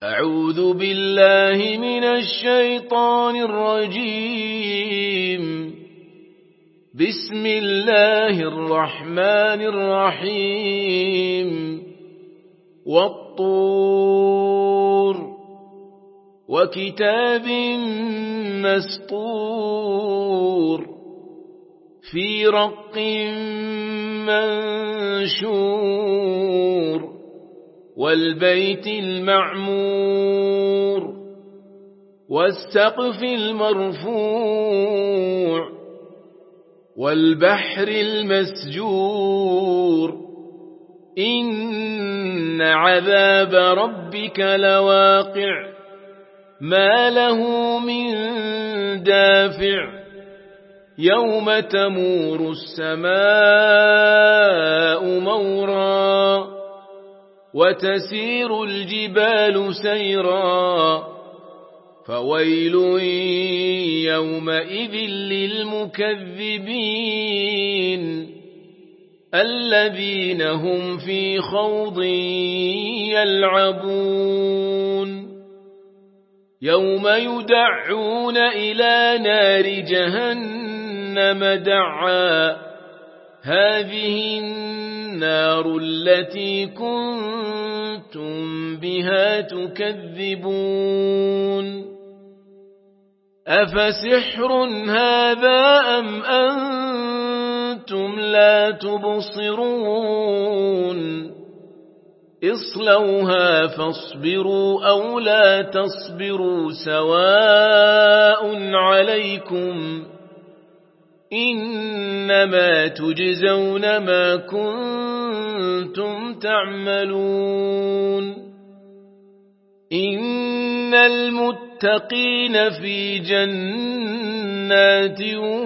أعوذ بالله من الشيطان الرجيم. بسم الله الرحمن الرحيم. والطور وكتاب مسطور في رق منشور والبيت المعمور والسقف المرفوع والبحر المسجور إن عذاب ربك لواقع ما له من دافع يوم تمور السماء مورا وتسير الجبال سيرا فويل يومئذ للمكذبين الذين هم في خوض يلعبون يوم يدعون إلى نار جهنم دعا هذه النار التي كنتم بها تكذبون أفسحر هذا أم أنتم لا تبصرون اصلوها فاصبروا أو لا تصبروا سواء عليكم إنما تجزون ما كنتم تعملون إن المتقين في جنات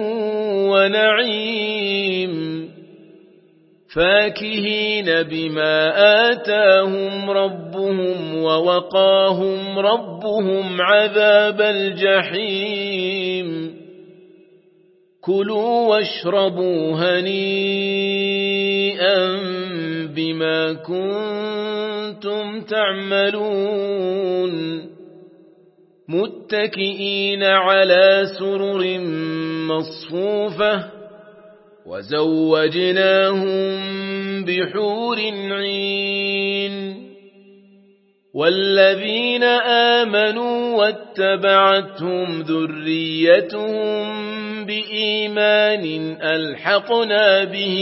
ونعيم فاكهين بما آتاهم ربهم ووقاهم ربهم عذاب الجحيم كلوا واشربوا هنيئا بما كنتم تعملون متكئين على سرر مصفوفة وزوجناهم بحور عين والذين آمنوا واتبعتهم ذريتهم بإيمان ألحقنا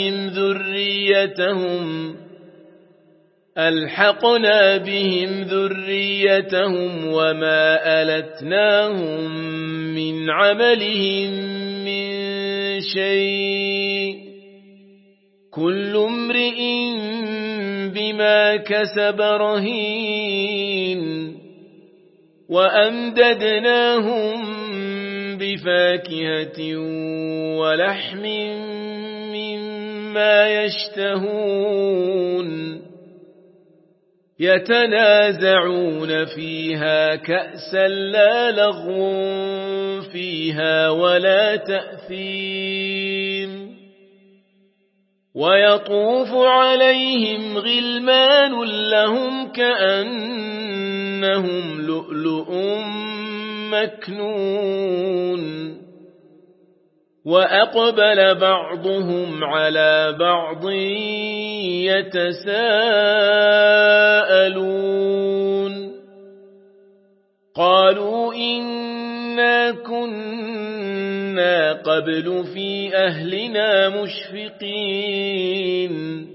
بهم ذريتهم وما ألتناهم من عملهم من شيء كل امرئ بما كسب رهين وأمددناهم بفاكهة ولحم مما يشتهون يتنازعون فيها كأسا لا لغو فيها ولا تأثيم ويطوف عليهم غلمان لهم كأنهم لؤلؤ مكنون وأقبل بعضهم على بعض يتساءلون قالوا إنا كنا قبل في أهلنا مشفقين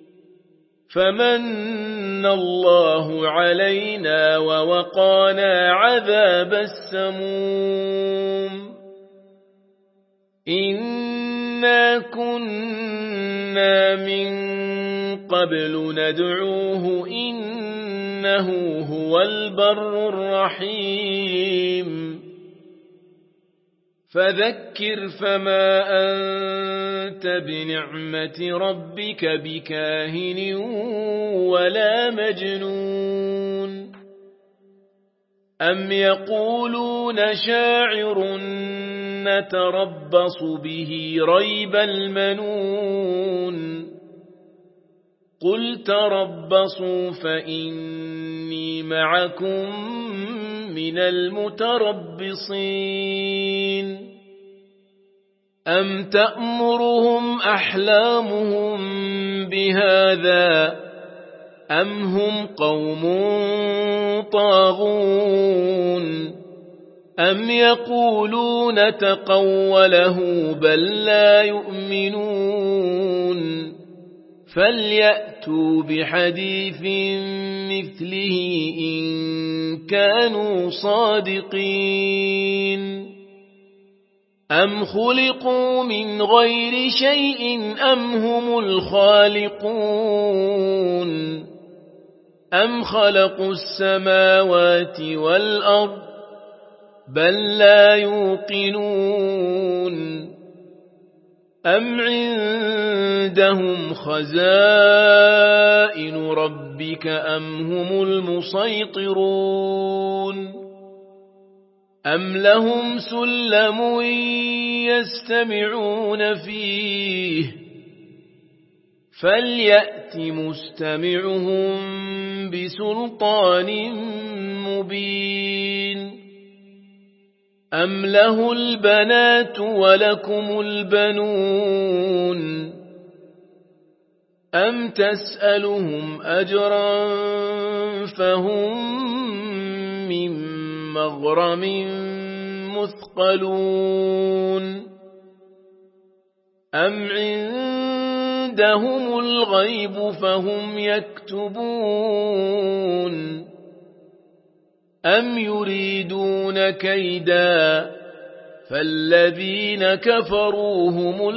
فمن الله علينا ووقانا عذاب السموم إنا كنا من قبل ندعوه إنه هو البر الرحيم فذكر فما أنت بنعمة ربك بكاهن ولا مجنون أم يقولون شاعر نتربص به ريب المنون قل تربصوا فإني معكم من المتربصين أم تأمرهم أحلامهم بهذا أم هم قوم طاغون أم يقولون تقوله بل لا يؤمنون فليأتوا بحديث مثله إن كانوا صادقين أم خلقوا من غير شيء أم هم الخالقون أم خلقوا السماوات والأرض بل لا يوقنون أم عندهم خزائن ربك أم هم المسيطرون أم لهم سلم يستمعون فيه فليأت مستمعهم بسلطان مبين أم له البنات ولكم البنون أم تسألهم أجرا فهم من مغرم مثقلون أم عندهم الغيب فهم يكتبون أم يريدون كيدا فالذين كفروا هم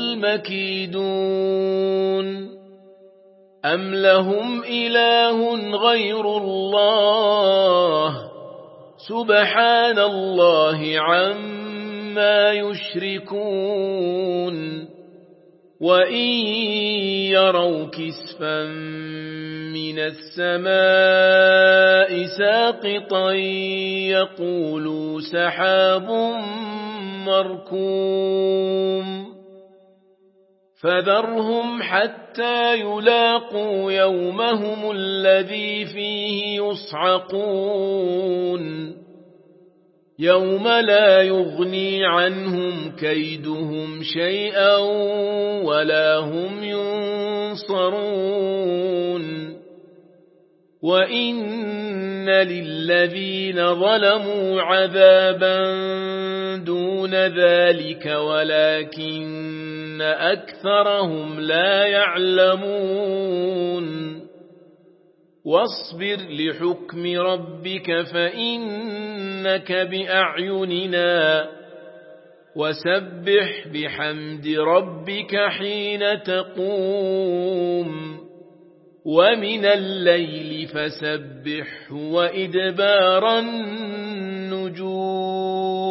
المكيدون أم لهم إله غير الله سبحان الله عما يشركون وإن يروا كسفا من السماء ساقطا يقولوا سحاب مركوم فذرهم حتى يلاقوا يومهم الذي فيه يصعقون يوم لا يغني عنهم كيدهم شيئا ولا هم ينصرون وإن للذين ظلموا عذابا دون ذلك ولكن أكثرهم لا يعلمون واصبر لحكم ربك فإنك بأعيننا وسبح بحمد ربك حين تقوم ومن الليل فسبحه وإدبار النجوم